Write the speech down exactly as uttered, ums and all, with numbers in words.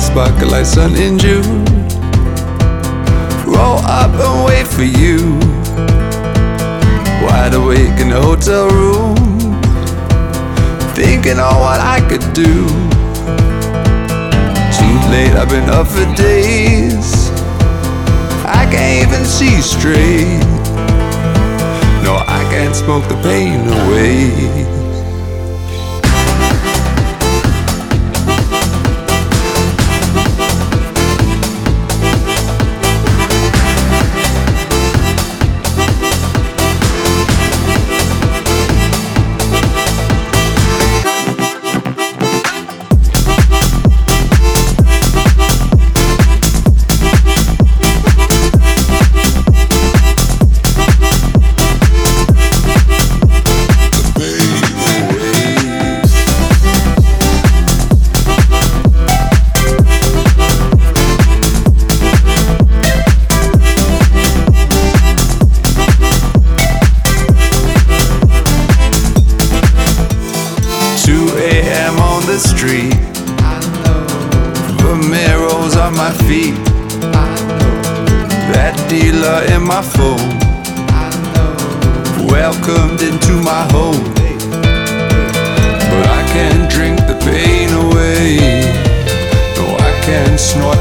sparkle like sun in June. Roll up and wait for you, wide awake in the hotel room, thinking on what I could do. Too late, I've been up for days, I can't even see straight. No, I can't smoke the pain away. two a.m. on the street, Vomeros on my feet, that dealer in my phone, welcomed into my home. But I can't drink the pain away, no, I can't snort